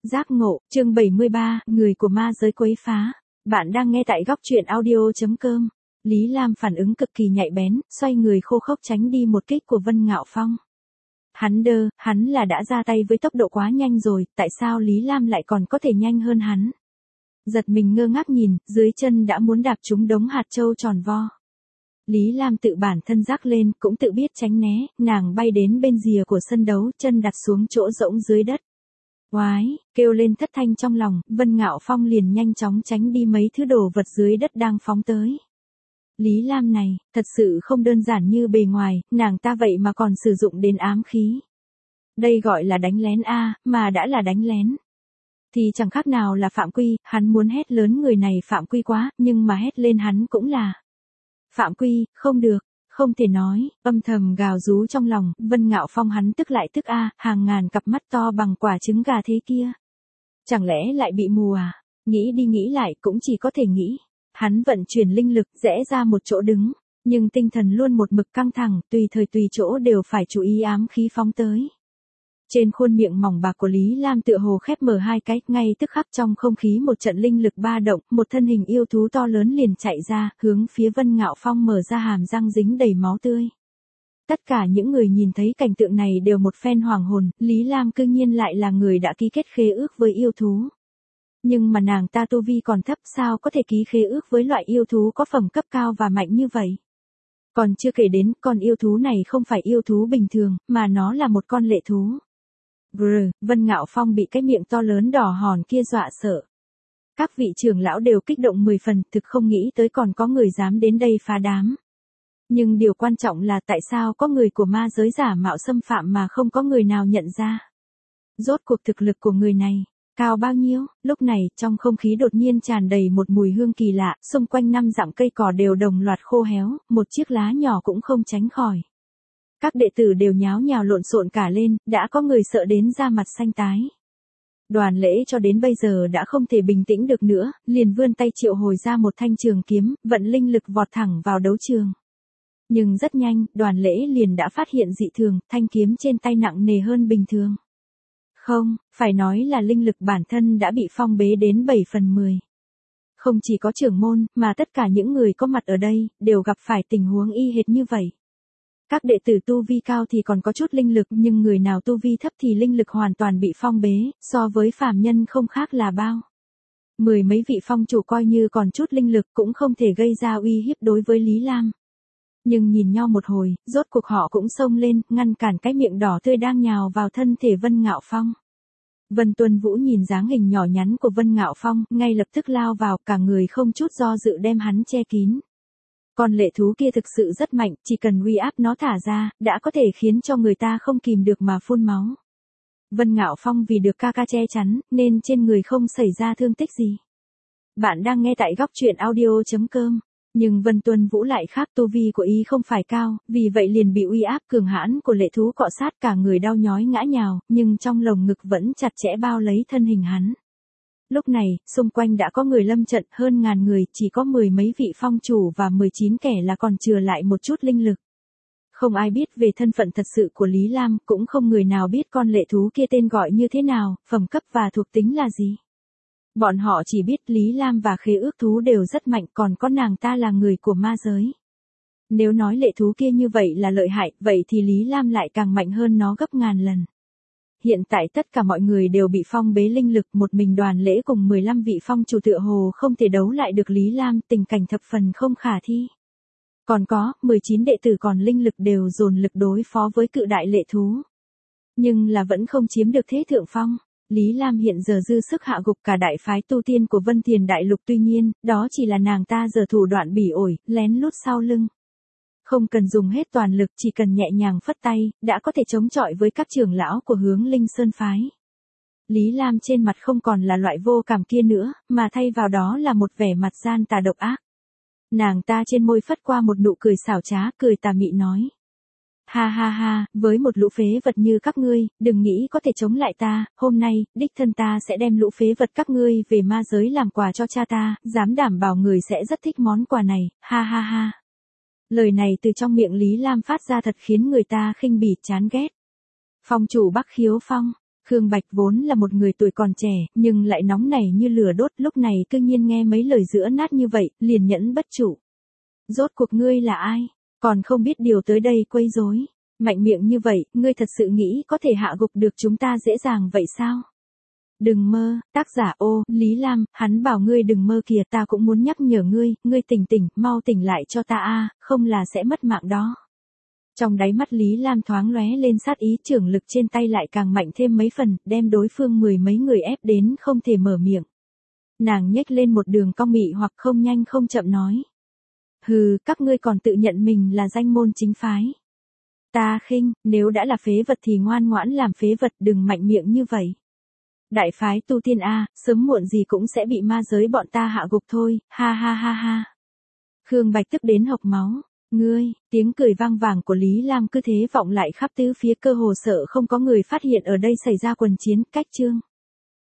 Giác ngộ, chương 73, người của ma giới quấy phá. Bạn đang nghe tại góc truyện audio.com. Lý Lam phản ứng cực kỳ nhạy bén, xoay người khô khốc tránh đi một kích của Vân Ngạo Phong. Hắn là đã ra tay với tốc độ quá nhanh rồi, tại sao Lý Lam lại còn có thể nhanh hơn hắn? Giật mình ngơ ngác nhìn, dưới chân đã muốn đạp trúng đống hạt châu tròn vo. Lý Lam tự bản thân rác lên, cũng tự biết tránh né, nàng bay đến bên rìa của sân đấu, chân đặt xuống chỗ rỗng dưới đất. Oái, kêu lên thất thanh trong lòng, Vân Ngạo Phong liền nhanh chóng tránh đi mấy thứ đồ vật dưới đất đang phóng tới. Lý Lam này, thật sự không đơn giản như bề ngoài, nàng ta vậy mà còn sử dụng đến ám khí. Đây gọi là đánh lén a, mà đã là đánh lén. Thì chẳng khác nào là phạm quy, hắn muốn hét lớn người này phạm quy quá, nhưng mà hét lên hắn cũng là phạm quy, không được. Không thể nói, âm thầm gào rú trong lòng, Vân Ngạo Phong hắn tức lại tức a, hàng ngàn cặp mắt to bằng quả trứng gà thế kia. Chẳng lẽ lại bị mù à? Nghĩ đi nghĩ lại cũng chỉ có thể nghĩ. Hắn vận chuyển linh lực rẽ ra một chỗ đứng, nhưng tinh thần luôn một mực căng thẳng, tùy thời tùy chỗ đều phải chú ý ám khí phóng tới. Trên khuôn miệng mỏng bạc của Lý Lam tựa hồ khép mở hai cái, ngay tức khắc trong không khí một trận linh lực ba động, một thân hình yêu thú to lớn liền chạy ra, hướng phía Vân Ngạo Phong mở ra hàm răng dính đầy máu tươi. Tất cả những người nhìn thấy cảnh tượng này đều một phen hoàng hồn, Lý Lam cư nhiên lại là người đã ký kết khế ước với yêu thú. Nhưng mà nàng ta tu vi còn thấp, sao có thể ký khế ước với loại yêu thú có phẩm cấp cao và mạnh như vậy? Còn chưa kể đến, con yêu thú này không phải yêu thú bình thường, mà nó là một con lệ thú. Vân Ngạo Phong bị cái miệng to lớn đỏ hòn kia dọa sợ. Các vị trưởng lão đều kích động 10 phần, thực không nghĩ tới còn có người dám đến đây phá đám. Nhưng điều quan trọng là tại sao có người của ma giới giả mạo xâm phạm mà không có người nào nhận ra. Rốt cuộc thực lực của người này, cao bao nhiêu? Lúc này, trong không khí đột nhiên tràn đầy một mùi hương kỳ lạ, xung quanh 5 dặm cây cỏ đều đồng loạt khô héo, một chiếc lá nhỏ cũng không tránh khỏi. Các đệ tử đều nháo nhào lộn xộn cả lên, đã có người sợ đến da mặt xanh tái. Đoàn lễ cho đến bây giờ đã không thể bình tĩnh được nữa, liền vươn tay triệu hồi ra một thanh trường kiếm, vận linh lực vọt thẳng vào đấu trường. Nhưng rất nhanh, đoàn lễ liền đã phát hiện dị thường, thanh kiếm trên tay nặng nề hơn bình thường. Không, phải nói là linh lực bản thân đã bị phong bế đến 7/10. Không chỉ có trưởng môn, mà tất cả những người có mặt ở đây, đều gặp phải tình huống y hệt như vậy. Các đệ tử tu vi cao thì còn có chút linh lực, nhưng người nào tu vi thấp thì linh lực hoàn toàn bị phong bế, so với phàm nhân không khác là bao. 10 mấy vị phong chủ coi như còn chút linh lực cũng không thể gây ra uy hiếp đối với Lý Lam. Nhưng nhìn nhau một hồi, rốt cuộc họ cũng xông lên, ngăn cản cái miệng đỏ tươi đang nhào vào thân thể Vân Ngạo Phong. Vân Tuân Vũ nhìn dáng hình nhỏ nhắn của Vân Ngạo Phong, ngay lập tức lao vào, cả người không chút do dự đem hắn che kín. Con lệ thú kia thực sự rất mạnh, chỉ cần uy áp nó thả ra, đã có thể khiến cho người ta không kìm được mà phun máu. Vân Ngạo Phong vì được ca ca che chắn, nên trên người không xảy ra thương tích gì. Bạn đang nghe tại góc truyện audio.com. Nhưng Vân Tuân Vũ lại khác, tu vi của y không phải cao, vì vậy liền bị uy áp cường hãn của lệ thú cọ sát, cả người đau nhói ngã nhào, nhưng trong lồng ngực vẫn chặt chẽ bao lấy thân hình hắn. Lúc này, xung quanh đã có người lâm trận, hơn ngàn người, chỉ có 10 mấy vị phong chủ và 19 kẻ là còn chừa lại một chút linh lực. Không ai biết về thân phận thật sự của Lý Lam, cũng không người nào biết con lệ thú kia tên gọi như thế nào, phẩm cấp và thuộc tính là gì. Bọn họ chỉ biết Lý Lam và khế ước thú đều rất mạnh, còn có nàng ta là người của ma giới. Nếu nói lệ thú kia như vậy là lợi hại, vậy thì Lý Lam lại càng mạnh hơn nó gấp ngàn lần. Hiện tại tất cả mọi người đều bị phong bế linh lực, một mình đoàn lễ cùng 15 vị phong chủ tựa hồ không thể đấu lại được Lý Lam, tình cảnh thập phần không khả thi. Còn có, 19 đệ tử còn linh lực đều dồn lực đối phó với cự đại lệ thú. Nhưng là vẫn không chiếm được thế thượng phong. Lý Lam hiện giờ dư sức hạ gục cả đại phái tu tiên của Vân Thiền Đại Lục, tuy nhiên, đó chỉ là nàng ta giờ thủ đoạn bỉ ổi, lén lút sau lưng. Không cần dùng hết toàn lực, chỉ cần nhẹ nhàng phất tay, đã có thể chống chọi với các trưởng lão của Hướng Linh Sơn phái. Lý Lam trên mặt không còn là loại vô cảm kia nữa, mà thay vào đó là một vẻ mặt gian tà độc ác. Nàng ta trên môi phất qua một nụ cười xảo trá, cười tà mị nói. Ha ha ha, với một lũ phế vật như các ngươi, đừng nghĩ có thể chống lại ta, hôm nay, đích thân ta sẽ đem lũ phế vật các ngươi về ma giới làm quà cho cha ta, dám đảm bảo người sẽ rất thích món quà này, ha ha ha. Lời này từ trong miệng Lý Lam phát ra thật khiến người ta khinh bỉ chán ghét. Phong chủ Bắc Khiếu Phong, Khương Bạch vốn là một người tuổi còn trẻ, nhưng lại nóng nảy như lửa đốt, lúc này cư nhiên nghe mấy lời giữa nát như vậy, liền nhẫn bất trụ. Rốt cuộc ngươi là ai? Còn không biết điều tới đây quấy rối. Mạnh miệng như vậy, ngươi thật sự nghĩ có thể hạ gục được chúng ta dễ dàng vậy sao? Đừng mơ, tác giả ô, Lý Lam, hắn bảo ngươi đừng mơ kìa, ta cũng muốn nhắc nhở ngươi tỉnh tỉnh, mau tỉnh lại cho ta a, không là sẽ mất mạng đó. Trong đáy mắt Lý Lam thoáng lóe lên sát ý, trưởng lực trên tay lại càng mạnh thêm mấy phần, đem đối phương mười mấy người ép đến không thể mở miệng. Nàng nhếch lên một đường cong mị hoặc không nhanh không chậm nói. Hừ, các ngươi còn tự nhận mình là danh môn chính phái. Ta khinh, nếu đã là phế vật thì ngoan ngoãn làm phế vật, đừng mạnh miệng như vậy. Đại phái tu tiên a, sớm muộn gì cũng sẽ bị ma giới bọn ta hạ gục thôi, ha ha ha ha. Khương Bạch tức đến hộc máu. Ngươi, tiếng cười vang vàng của Lý Lam cứ thế vọng lại khắp tứ phía, cơ hồ sợ không có người phát hiện ở đây xảy ra quần chiến. Cách chương